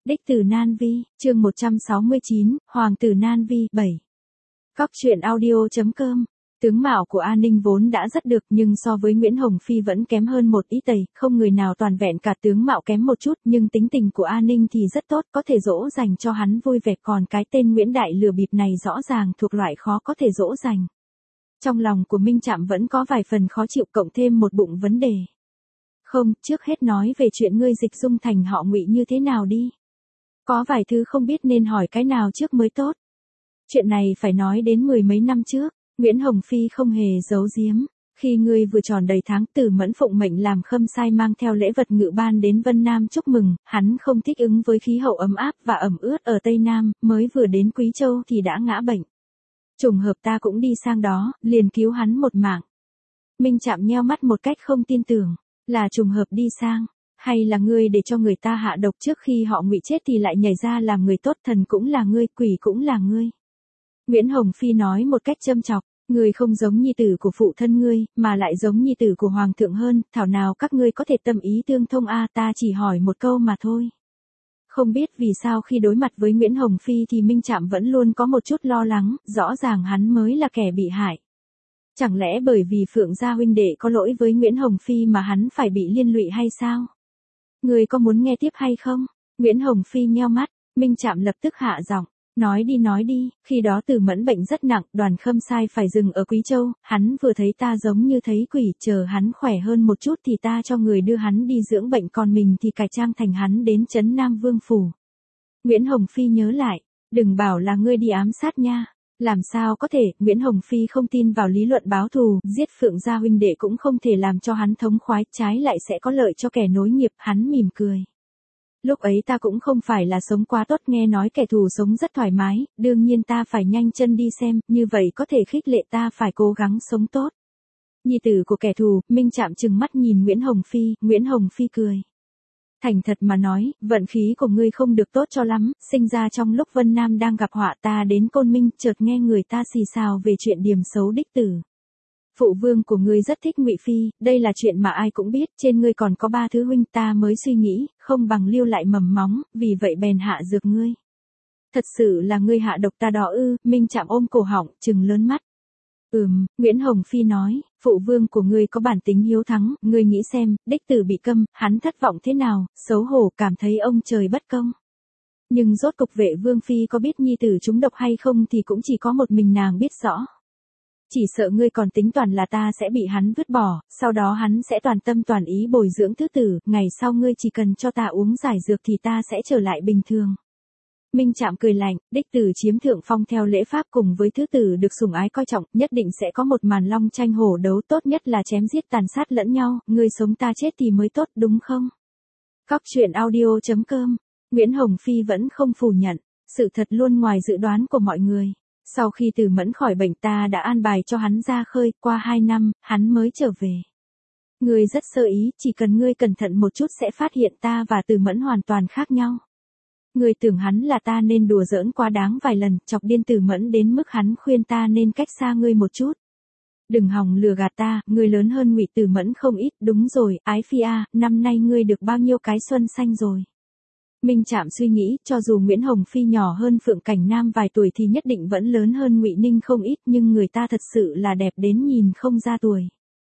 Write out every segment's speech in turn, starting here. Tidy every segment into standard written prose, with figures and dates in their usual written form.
Đích tử Nan Vi, chương 169, Hoàng tử Nan Vi, 7. Cóc truyện audio.com. Tướng mạo của A Ninh vốn đã rất được nhưng so với Nguyễn Hồng Phi vẫn kém hơn một ít tầy, không người nào toàn vẹn cả tướng mạo kém một chút nhưng tính tình của A Ninh thì rất tốt, có thể dỗ dành cho hắn vui vẻ, còn cái tên Nguyễn Đại lừa bịp này rõ ràng thuộc loại khó có thể dỗ dành. Trong lòng của Minh Trạm vẫn có vài phần khó chịu cộng thêm một bụng vấn đề. Không, trước hết nói về chuyện ngươi dịch dung thành họ Ngụy như thế nào đi. Có vài thứ không biết nên hỏi cái nào trước mới tốt. Chuyện này phải nói đến mười mấy năm trước, Nguyễn Hồng Phi không hề giấu giếm. Khi ngươi vừa tròn đầy tháng, Tử Mẫn phụng mệnh làm khâm sai mang theo lễ vật ngự ban đến Vân Nam chúc mừng, hắn không thích ứng với khí hậu ấm áp và ẩm ướt ở Tây Nam, mới vừa đến Quý Châu thì đã ngã bệnh. Trùng hợp ta cũng đi sang đó, liền cứu hắn một mạng. Minh Trạm nheo mắt một cách không tin tưởng, là trùng hợp đi sang, hay là ngươi để cho người ta hạ độc trước khi họ Ngụy chết thì lại nhảy ra làm người tốt, thần cũng là ngươi, quỷ cũng là ngươi. Nguyễn Hồng Phi nói một cách châm chọc, ngươi không giống nhi tử của phụ thân ngươi, mà lại giống nhi tử của hoàng thượng hơn, thảo nào các ngươi có thể tâm ý tương thông a, ta chỉ hỏi một câu mà thôi. Không biết vì sao khi đối mặt với Nguyễn Hồng Phi thì Minh Trạm vẫn luôn có một chút lo lắng, rõ ràng hắn mới là kẻ bị hại. Chẳng lẽ bởi vì Phượng gia huynh đệ có lỗi với Nguyễn Hồng Phi mà hắn phải bị liên lụy hay sao? Ngươi có muốn nghe tiếp hay không? Nguyễn Hồng Phi nheo mắt, Minh Trạm lập tức hạ giọng, nói đi, khi đó Tử Mẫn bệnh rất nặng, đoàn khâm sai phải dừng ở Quý Châu, hắn vừa thấy ta giống như thấy quỷ, chờ hắn khỏe hơn một chút thì ta cho người đưa hắn đi dưỡng bệnh, còn mình thì cải trang thành hắn đến trấn Nam Vương Phủ. Nguyễn Hồng Phi nhớ lại, đừng bảo là ngươi đi ám sát nha. Làm sao có thể, Nguyễn Hồng Phi không tin vào lý luận báo thù, giết Phượng gia huynh đệ cũng không thể làm cho hắn thống khoái, trái lại sẽ có lợi cho kẻ nối nghiệp, hắn mỉm cười. Lúc ấy ta cũng không phải là sống quá tốt, nghe nói kẻ thù sống rất thoải mái, đương nhiên ta phải nhanh chân đi xem, như vậy có thể khích lệ ta phải cố gắng sống tốt. Nhi tử của kẻ thù, Minh Trạm trừng mắt nhìn Nguyễn Hồng Phi cười. Thành thật mà nói, vận khí của ngươi không được tốt cho lắm, sinh ra trong lúc Vân Nam đang gặp họa, ta đến Côn Minh, chợt nghe người ta xì xào về chuyện điểm xấu đích tử. Phụ vương của ngươi rất thích Ngụy Phi, đây là chuyện mà ai cũng biết, trên ngươi còn có 3 thứ huynh, ta mới suy nghĩ, không bằng lưu lại mầm móng, vì vậy bèn hạ dược ngươi. Thật sự là ngươi hạ độc ta đó ư? Minh Trạm ôm cổ họng, trừng lớn mắt. Nguyễn Hồng Phi nói, phụ vương của ngươi có bản tính hiếu thắng, ngươi nghĩ xem, đích tử bị câm, hắn thất vọng thế nào, xấu hổ cảm thấy ông trời bất công. Nhưng rốt cục Vệ Vương Phi có biết nhi tử trúng độc hay không thì cũng chỉ có một mình nàng biết rõ. Chỉ sợ ngươi còn tính toàn là ta sẽ bị hắn vứt bỏ, sau đó hắn sẽ toàn tâm toàn ý bồi dưỡng thứ tử, ngày sau ngươi chỉ cần cho ta uống giải dược thì ta sẽ trở lại bình thường. Minh Trạm cười lạnh, đích tử chiếm thượng phong theo lễ pháp cùng với thứ tử được sủng ái coi trọng, nhất định sẽ có một màn long tranh hổ đấu, tốt nhất là chém giết tàn sát lẫn nhau, ngươi sống ta chết thì mới tốt đúng không? Cóc truyện audio.com. Nguyễn Hồng Phi vẫn không phủ nhận, sự thật luôn ngoài dự đoán của mọi người. Sau khi Tử Mẫn khỏi bệnh ta đã an bài cho hắn ra khơi, qua 2 năm, hắn mới trở về. Ngươi rất sơ ý, chỉ cần ngươi cẩn thận một chút sẽ phát hiện ta và Tử Mẫn hoàn toàn khác nhau. Ngươi tưởng hắn là ta nên đùa giỡn quá đáng vài lần, chọc điên Tử Mẫn đến mức hắn khuyên ta nên cách xa ngươi một chút. Đừng hòng lừa gạt ta, ngươi lớn hơn Ngụy Tử Mẫn không ít, đúng rồi, ái phi a, năm nay ngươi được bao nhiêu cái xuân xanh rồi? Minh Trạm suy nghĩ, cho dù Nguyễn Hồng Phi nhỏ hơn Phượng Cảnh Nam vài tuổi thì nhất định vẫn lớn hơn Ngụy Ninh không ít, nhưng người ta thật sự là đẹp đến nhìn không ra tuổi.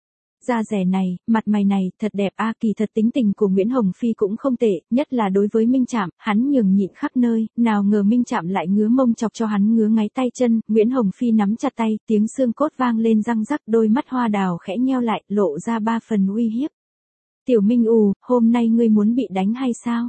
Da rẻ này, mặt mày này, thật đẹp a, kỳ thật tính tình của Nguyễn Hồng Phi cũng không tệ, nhất là đối với Minh Trạm, hắn nhường nhịn khắp nơi, nào ngờ Minh Trạm lại ngứa mông chọc cho hắn ngứa ngáy tay chân, Nguyễn Hồng Phi nắm chặt tay, tiếng xương cốt vang lên răng rắc, đôi mắt hoa đào khẽ nheo lại, lộ ra 3 phần uy hiếp. Tiểu Minh hôm nay ngươi muốn bị đánh hay sao?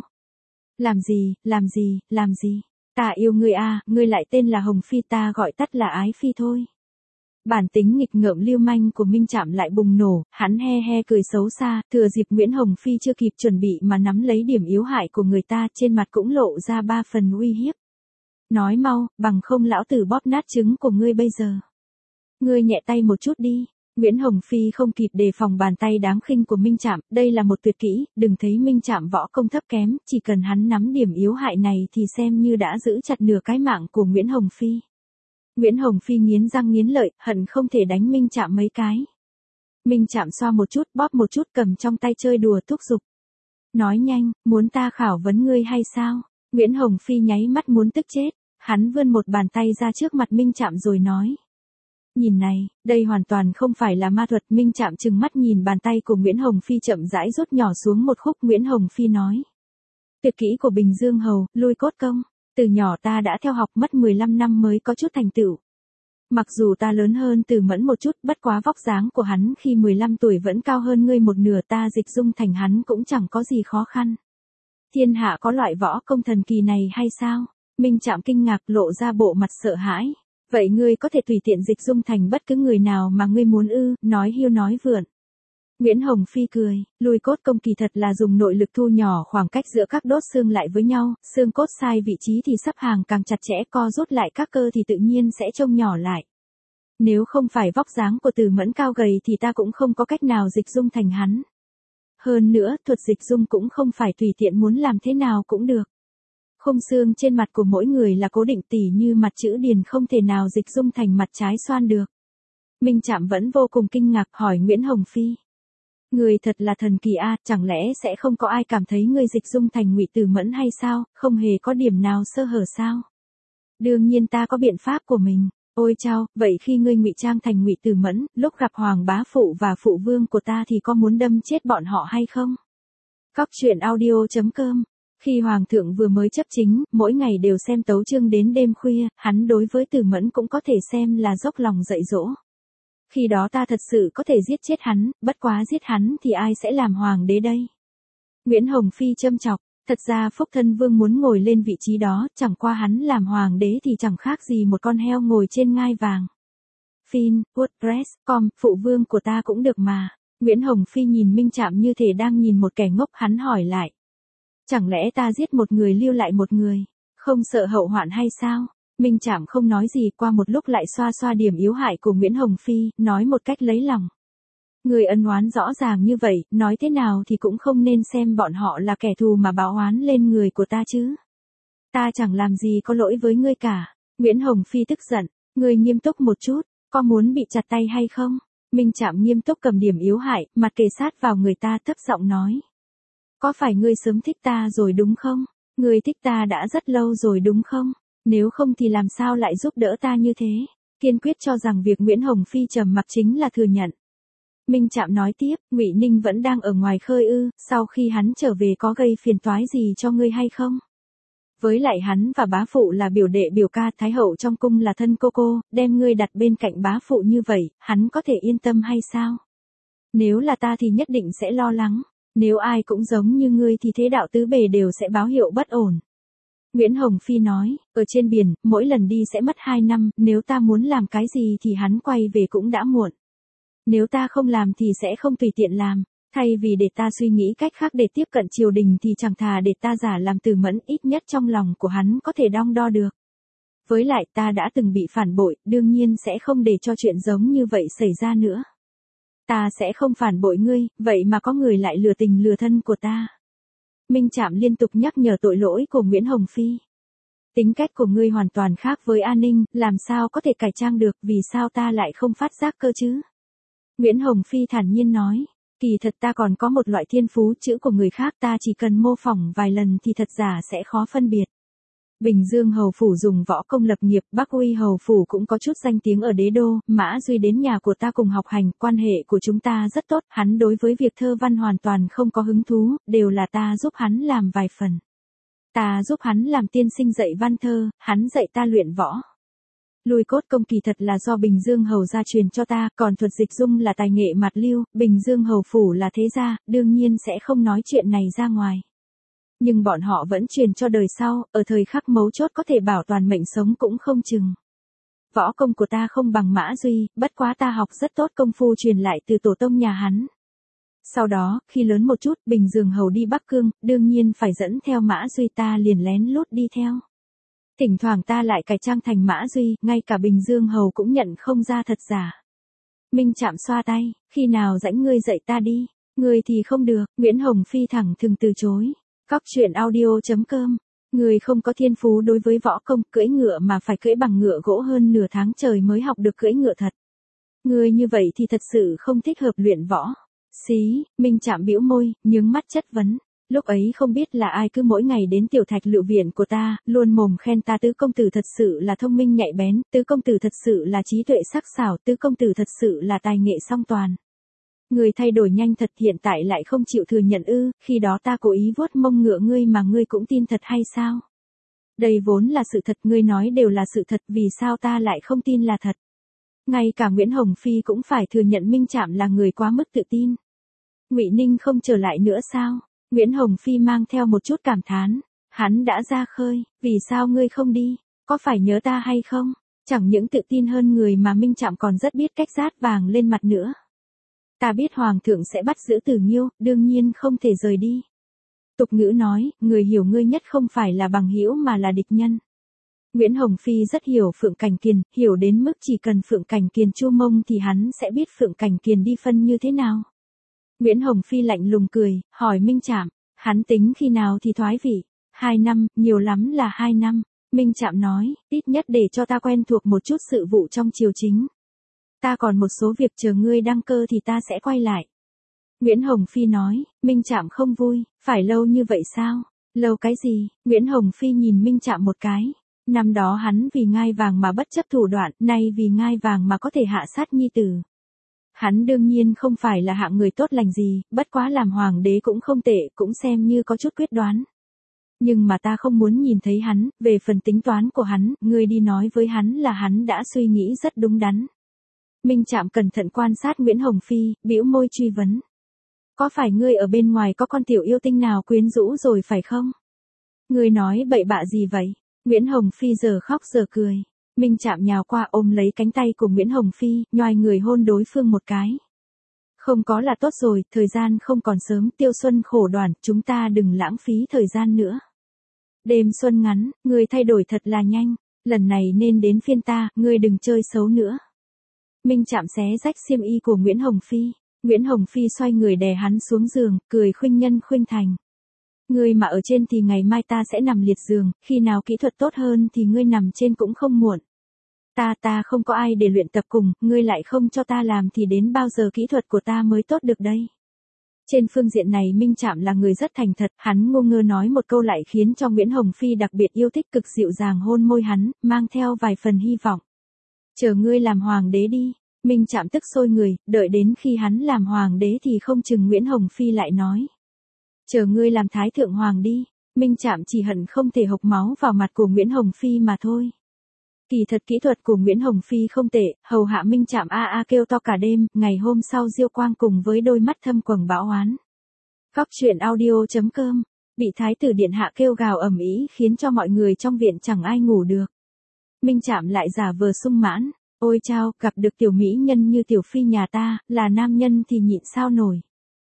Làm gì? Ta yêu ngươi a, ngươi lại tên là Hồng Phi, ta gọi tắt là Ái Phi thôi. Bản tính nghịch ngợm lưu manh của Minh Trạm lại bùng nổ, hắn he he cười xấu xa, thừa dịp Nguyễn Hồng Phi chưa kịp chuẩn bị mà nắm lấy điểm yếu hại của người ta, trên mặt cũng lộ ra 3 phần uy hiếp. Nói mau, bằng không lão tử bóp nát trứng của ngươi bây giờ. Ngươi nhẹ tay một chút đi. Nguyễn Hồng Phi không kịp đề phòng bàn tay đáng khinh của Minh Trạm, đây là một tuyệt kỹ, đừng thấy Minh Trạm võ công thấp kém, chỉ cần hắn nắm điểm yếu hại này thì xem như đã giữ chặt nửa cái mạng của Nguyễn Hồng Phi. Nguyễn Hồng Phi nghiến răng nghiến lợi, hận không thể đánh Minh Trạm mấy cái. Minh Trạm xoa một chút, bóp một chút, cầm trong tay chơi đùa thúc giục. Nói nhanh, muốn ta khảo vấn ngươi hay sao? Nguyễn Hồng Phi nháy mắt muốn tức chết, hắn vươn một bàn tay ra trước mặt Minh Trạm rồi nói. Nhìn này, đây hoàn toàn không phải là ma thuật. Minh Trạm trừng mắt nhìn bàn tay của Nguyễn Hồng Phi chậm rãi rút nhỏ xuống một khúc. Nguyễn Hồng Phi nói. Tuyệt kỹ của Bình Dương Hầu, lui cốt công. Từ nhỏ ta đã theo học mất 15 năm mới có chút thành tựu. Mặc dù ta lớn hơn Từ Mẫn một chút, bất quá vóc dáng của hắn khi 15 tuổi vẫn cao hơn ngươi một nửa, ta dịch dung thành hắn cũng chẳng có gì khó khăn. Thiên hạ có loại võ công thần kỳ này hay sao? Minh Trạm kinh ngạc lộ ra bộ mặt sợ hãi. Vậy ngươi có thể tùy tiện dịch dung thành bất cứ người nào mà ngươi muốn ư? Nói hiêu nói vượn. Nguyễn Hồng Phi cười, lui cốt công kỳ thật là dùng nội lực thu nhỏ khoảng cách giữa các đốt xương lại với nhau, xương cốt sai vị trí thì sắp hàng càng chặt chẽ, co rút lại các cơ thì tự nhiên sẽ trông nhỏ lại. Nếu không phải vóc dáng của Từ Mẫn cao gầy thì ta cũng không có cách nào dịch dung thành hắn. Hơn nữa, thuật dịch dung cũng không phải tùy tiện muốn làm thế nào cũng được. Khung xương trên mặt của mỗi người là cố định, tỉ như mặt chữ Điền không thể nào dịch dung thành mặt trái xoan được. Minh Trạm vẫn vô cùng kinh ngạc hỏi Nguyễn Hồng Phi. Người thật là thần kỳ a, chẳng lẽ sẽ không có ai cảm thấy người dịch dung thành Ngụy Từ Mẫn hay sao, không hề có điểm nào sơ hở sao? Đương nhiên ta có biện pháp của mình. Ôi chao, vậy khi ngươi ngụy trang thành Ngụy Từ Mẫn, lúc gặp Hoàng bá phụ và phụ vương của ta thì có muốn đâm chết bọn họ hay không? Cóc truyện audio.com. Khi Hoàng thượng vừa mới chấp chính, mỗi ngày đều xem tấu chương đến đêm khuya, hắn đối với Từ Mẫn cũng có thể xem là dốc lòng dạy dỗ. Khi đó ta thật sự có thể giết chết hắn, bất quá giết hắn thì ai sẽ làm hoàng đế đây? Nguyễn Hồng Phi châm chọc, thật ra Phúc Thân Vương muốn ngồi lên vị trí đó, chẳng qua hắn làm hoàng đế thì chẳng khác gì một con heo ngồi trên ngai vàng. Fin, WordPress.com, phụ vương của ta cũng được mà. Nguyễn Hồng Phi nhìn Minh Trạm như thể đang nhìn một kẻ ngốc, hắn hỏi lại. Chẳng lẽ ta giết một người lưu lại một người, không sợ hậu hoạn hay sao? Minh Trạm không nói gì, qua một lúc lại xoa xoa điểm yếu hại của Nguyễn Hồng Phi, nói một cách lấy lòng. Người ân oán rõ ràng như vậy, nói thế nào thì cũng không nên xem bọn họ là kẻ thù mà báo oán lên người của ta chứ. Ta chẳng làm gì có lỗi với ngươi cả. Nguyễn Hồng Phi tức giận, ngươi nghiêm túc một chút, có muốn bị chặt tay hay không? Minh Trạm nghiêm túc cầm điểm yếu hại, mặt kề sát vào người ta thấp giọng nói. Có phải ngươi sớm thích ta rồi đúng không? Ngươi thích ta đã rất lâu rồi đúng không? Nếu không thì làm sao lại giúp đỡ ta như thế? Kiên quyết cho rằng việc Nguyễn Hồng Phi trầm mặc chính là thừa nhận. Minh Trạm nói tiếp, Ngụy Ninh vẫn đang ở ngoài khơi ư, sau khi hắn trở về có gây phiền toái gì cho ngươi hay không? Với lại hắn và bá phụ là biểu đệ biểu ca, thái hậu trong cung là thân cô, đem ngươi đặt bên cạnh bá phụ như vậy, hắn có thể yên tâm hay sao? Nếu là ta thì nhất định sẽ lo lắng, nếu ai cũng giống như ngươi thì thế đạo tứ bề đều sẽ báo hiệu bất ổn. Nguyễn Hồng Phi nói, ở trên biển, mỗi lần đi sẽ mất 2 năm, nếu ta muốn làm cái gì thì hắn quay về cũng đã muộn. Nếu ta không làm thì sẽ không tùy tiện làm, thay vì để ta suy nghĩ cách khác để tiếp cận triều đình thì chẳng thà để ta giả làm Từ Mẫn, ít nhất trong lòng của hắn có thể đong đo được. Với lại ta đã từng bị phản bội, đương nhiên sẽ không để cho chuyện giống như vậy xảy ra nữa. Ta sẽ không phản bội ngươi, vậy mà có người lại lừa tình lừa thân của ta. Minh Trạm liên tục nhắc nhở tội lỗi của Nguyễn Hồng Phi. Tính cách của ngươi hoàn toàn khác với An Ninh, làm sao có thể cải trang được, vì sao ta lại không phát giác cơ chứ? Nguyễn Hồng Phi thản nhiên nói, kỳ thật ta còn có một loại thiên phú, chữ của người khác ta chỉ cần mô phỏng vài lần thì thật giả sẽ khó phân biệt. Bình Dương Hầu Phủ dùng võ công lập nghiệp, Bắc Uy Hầu Phủ cũng có chút danh tiếng ở đế đô, Mã Duy đến nhà của ta cùng học hành, quan hệ của chúng ta rất tốt, hắn đối với việc thơ văn hoàn toàn không có hứng thú, đều là ta giúp hắn làm vài phần. Ta giúp hắn làm tiên sinh dạy văn thơ, hắn dạy ta luyện võ. Lui cốt công kỳ thật là do Bình Dương Hầu gia truyền cho ta, còn thuật dịch dung là tài nghệ mạt lưu, Bình Dương Hầu Phủ là thế gia, đương nhiên sẽ không nói chuyện này ra ngoài. Nhưng bọn họ vẫn truyền cho đời sau, ở thời khắc mấu chốt có thể bảo toàn mệnh sống cũng không chừng. Võ công của ta không bằng Mã Duy, bất quá ta học rất tốt công phu truyền lại từ tổ tông nhà hắn. Sau đó, khi lớn một chút, Bình Dương Hầu đi Bắc Cương, đương nhiên phải dẫn theo Mã Duy, ta liền lén lút đi theo. Thỉnh thoảng ta lại cải trang thành Mã Duy, ngay cả Bình Dương Hầu cũng nhận không ra thật giả. Minh Trạm xoa tay, khi nào rảnh ngươi dạy ta đi, ngươi thì không được, Nguyễn Hồng Phi thẳng thừng từ chối. Cóc truyện audio.com, người không có thiên phú đối với võ công, cưỡi ngựa mà phải cưỡi bằng ngựa gỗ hơn nửa tháng trời mới học được cưỡi ngựa thật. Người như vậy thì thật sự không thích hợp luyện võ. Xí, Minh Trạm bĩu môi, nhướng mắt chất vấn. Lúc ấy không biết là ai cứ mỗi ngày đến tiểu thạch lựu viện của ta, luôn mồm khen ta tứ công tử thật sự là thông minh nhạy bén, tứ công tử thật sự là trí tuệ sắc sảo, tứ công tử thật sự là tài nghệ song toàn. Người thay đổi nhanh thật, hiện tại lại không chịu thừa nhận ư, khi đó ta cố ý vuốt mông ngựa ngươi mà ngươi cũng tin thật hay sao? Đây vốn là sự thật, ngươi nói đều là sự thật, vì sao ta lại không tin là thật? Ngay cả Nguyễn Hồng Phi cũng phải thừa nhận Minh Trạm là người quá mức tự tin. Ngụy Ninh không trở lại nữa sao? Nguyễn Hồng Phi mang theo một chút cảm thán. Hắn đã ra khơi, vì sao ngươi không đi? Có phải nhớ ta hay không? Chẳng những tự tin hơn người mà Minh Trạm còn rất biết cách dát vàng lên mặt nữa. Ta biết Hoàng thượng sẽ bắt giữ Tử Nghiêu, đương nhiên không thể rời đi. Tục ngữ nói, người hiểu ngươi nhất không phải là bằng hữu mà là địch nhân. Nguyễn Hồng Phi rất hiểu Phượng Cảnh Kiền, hiểu đến mức chỉ cần Phượng Cảnh Kiền chu mông thì hắn sẽ biết Phượng Cảnh Kiền đi phân như thế nào. Nguyễn Hồng Phi lạnh lùng cười, hỏi Minh Trạm, hắn tính khi nào thì thoái vị? 2 năm, nhiều lắm là 2 năm. Minh Trạm nói, ít nhất để cho ta quen thuộc một chút sự vụ trong triều chính. Ta còn một số việc chờ ngươi đăng cơ thì ta sẽ quay lại. Nguyễn Hồng Phi nói, Minh Trạm không vui, phải lâu như vậy sao? Lâu cái gì? Nguyễn Hồng Phi nhìn Minh Trạm một cái. Năm đó hắn vì ngai vàng mà bất chấp thủ đoạn, nay vì ngai vàng mà có thể hạ sát nhi tử. Hắn đương nhiên không phải là hạng người tốt lành gì, bất quá làm hoàng đế cũng không tệ, cũng xem như có chút quyết đoán. Nhưng mà ta không muốn nhìn thấy hắn, về phần tính toán của hắn, ngươi đi nói với hắn là hắn đã suy nghĩ rất đúng đắn. Minh Trạm cẩn thận quan sát Nguyễn Hồng Phi, bĩu môi truy vấn. Có phải ngươi ở bên ngoài có con tiểu yêu tinh nào quyến rũ rồi phải không? Ngươi nói bậy bạ gì vậy? Nguyễn Hồng Phi giờ khóc giờ cười. Minh Trạm nhào qua ôm lấy cánh tay của Nguyễn Hồng Phi, nhoài người hôn đối phương một cái. Không có là tốt rồi, thời gian không còn sớm, Tiêu Xuân khổ đoàn, chúng ta đừng lãng phí thời gian nữa. Đêm xuân ngắn, ngươi thay đổi thật là nhanh, lần này nên đến phiên ta, ngươi đừng chơi xấu nữa. Minh Trạm xé rách xiêm y của Nguyễn Hồng Phi. Nguyễn Hồng Phi xoay người đè hắn xuống giường, cười khuynh nhân khuynh thành. Ngươi mà ở trên thì ngày mai ta sẽ nằm liệt giường, khi nào kỹ thuật tốt hơn thì ngươi nằm trên cũng không muộn. Ta không có ai để luyện tập cùng, ngươi lại không cho ta làm thì đến bao giờ kỹ thuật của ta mới tốt được đây. Trên phương diện này Minh Trạm là người rất thành thật, hắn ngu ngơ nói một câu lại khiến cho Nguyễn Hồng Phi đặc biệt yêu thích, cực dịu dàng hôn môi hắn, mang theo vài phần hy vọng. Chờ ngươi làm hoàng đế đi. Minh Trạm tức sôi người, đợi đến khi hắn làm hoàng đế thì không chừng Nguyễn Hồng Phi lại nói. Chờ ngươi làm thái thượng hoàng đi. Minh Trạm chỉ hận không thể hộc máu vào mặt của Nguyễn Hồng Phi mà thôi. Kỳ thật kỹ thuật của Nguyễn Hồng Phi không tệ, hầu hạ Minh Trạm a kêu to cả đêm, ngày hôm sau Diêu Quang cùng với đôi mắt thâm quầng bão oán. Góc truyện audio.com, bị thái tử điện hạ kêu gào ầm ĩ khiến cho mọi người trong viện chẳng ai ngủ được. Minh Trạm lại giả vờ sung mãn. Ôi chao, gặp được tiểu mỹ nhân như tiểu phi nhà ta, là nam nhân thì nhịn sao nổi.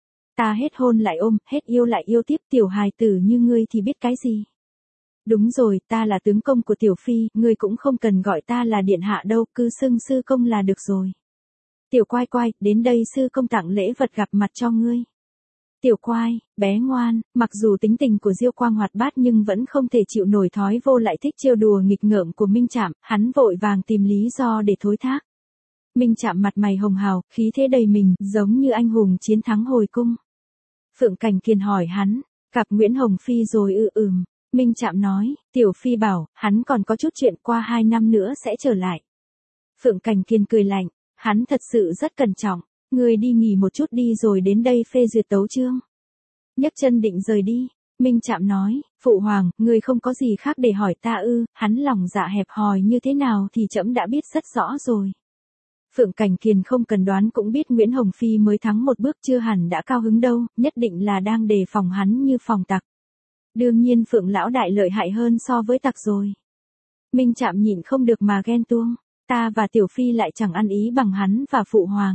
Ta hết hôn lại ôm, hết yêu lại yêu tiếp, tiểu hài tử như ngươi thì biết cái gì. Đúng rồi, ta là tướng công của tiểu phi, ngươi cũng không cần gọi ta là điện hạ đâu, cứ xưng sư công là được rồi. Tiểu quai quai, đến đây sư công tặng lễ vật gặp mặt cho ngươi. Tiểu quai, bé ngoan, mặc dù tính tình của Diêu Quang hoạt bát nhưng vẫn không thể chịu nổi thói vô lại thích trêu đùa nghịch ngợm của Minh Trạm, hắn vội vàng tìm lý do để thối thác. Minh Trạm mặt mày hồng hào, khí thế đầy mình, giống như anh hùng chiến thắng hồi cung. Phượng Cảnh Kiền hỏi hắn, gặp Nguyễn Hồng Phi rồi Minh Trạm nói, tiểu phi bảo, hắn còn có chút chuyện, qua 2 năm nữa sẽ trở lại. Phượng Cảnh Kiền cười lạnh, hắn thật sự rất cẩn trọng. Ngươi đi nghỉ một chút đi rồi đến đây phê duyệt tấu chương. Nhấc chân định rời đi, Minh Trạm nói, phụ hoàng, ngươi không có gì khác để hỏi ta ư? Hắn lòng dạ hẹp hòi như thế nào thì trẫm đã biết rất rõ rồi. Phượng Cảnh Kiền không cần đoán cũng biết Nguyễn Hồng Phi mới thắng một bước, chưa hẳn đã cao hứng đâu, nhất định là đang đề phòng hắn như phòng tặc. Đương nhiên Phượng lão đại lợi hại hơn so với tặc rồi. Minh Trạm nhịn không được mà ghen tuông, ta và tiểu phi lại chẳng ăn ý bằng hắn và phụ hoàng.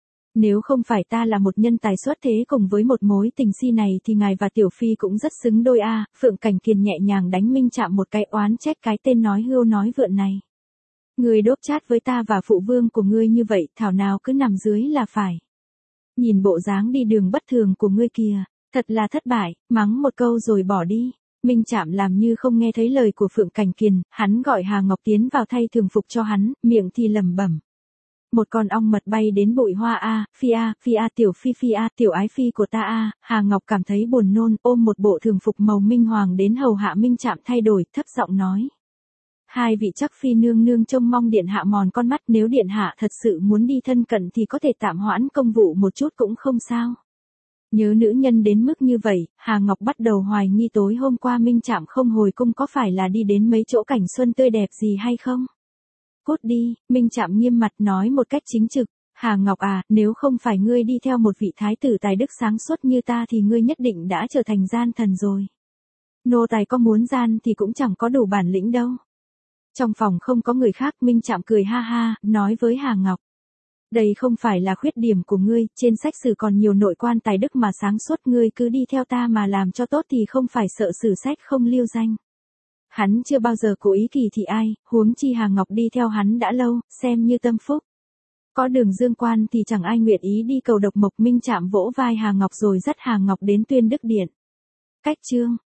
Nếu không phải ta là một nhân tài xuất thế cùng với một mối tình si này thì ngài và tiểu phi cũng rất xứng đôi a. Phượng Cảnh Kiền nhẹ nhàng đánh Minh Trạm một cái, oán trách cái tên nói hưu nói vượn này. Ngươi đốp chát với ta và phụ vương của ngươi như vậy, thảo nào cứ nằm dưới là phải. Nhìn bộ dáng đi đường bất thường của ngươi kìa, thật là thất bại, mắng một câu rồi bỏ đi. Minh Trạm làm như không nghe thấy lời của Phượng Cảnh Kiền, hắn gọi Hà Ngọc tiến vào thay thường phục cho hắn, miệng thì lẩm bẩm. một con ong mật bay đến bụi hoa phi tiểu phi tiểu ái phi của ta Hà Ngọc cảm thấy buồn nôn, ôm một bộ thường phục màu minh hoàng đến hầu hạ Minh Trạm thay đổi, thấp giọng nói. Hai vị chắc phi nương nương trông mong điện hạ mòn con mắt, nếu điện hạ thật sự muốn đi thân cận thì có thể tạm hoãn công vụ một chút cũng không sao. Nhớ nữ nhân đến mức như vậy, Hà Ngọc bắt đầu hoài nghi tối hôm qua Minh Trạm không hồi cung có phải là đi đến mấy chỗ cảnh xuân tươi đẹp gì hay không. Cút đi, Minh Trạm nghiêm mặt nói một cách chính trực. Hà Ngọc nếu không phải ngươi đi theo một vị thái tử tài đức sáng suốt như ta thì ngươi nhất định đã trở thành gian thần rồi. Nô tài có muốn gian thì cũng chẳng có đủ bản lĩnh đâu. Trong phòng không có người khác, Minh Trạm cười ha ha, nói với Hà Ngọc. Đây không phải là khuyết điểm của ngươi, trên sách sử còn nhiều nội quan tài đức mà sáng suốt, ngươi cứ đi theo ta mà làm cho tốt thì không phải sợ sử sách không lưu danh. Hắn chưa bao giờ cố ý kỳ thị ai, huống chi Hà Ngọc đi theo hắn đã lâu, xem như tâm phúc. Có Đường Dương quan thì chẳng ai nguyện ý đi cầu độc mộc. Minh Trạm vỗ vai Hà Ngọc rồi dắt Hà Ngọc đến Tuyên Đức Điện. Cách chương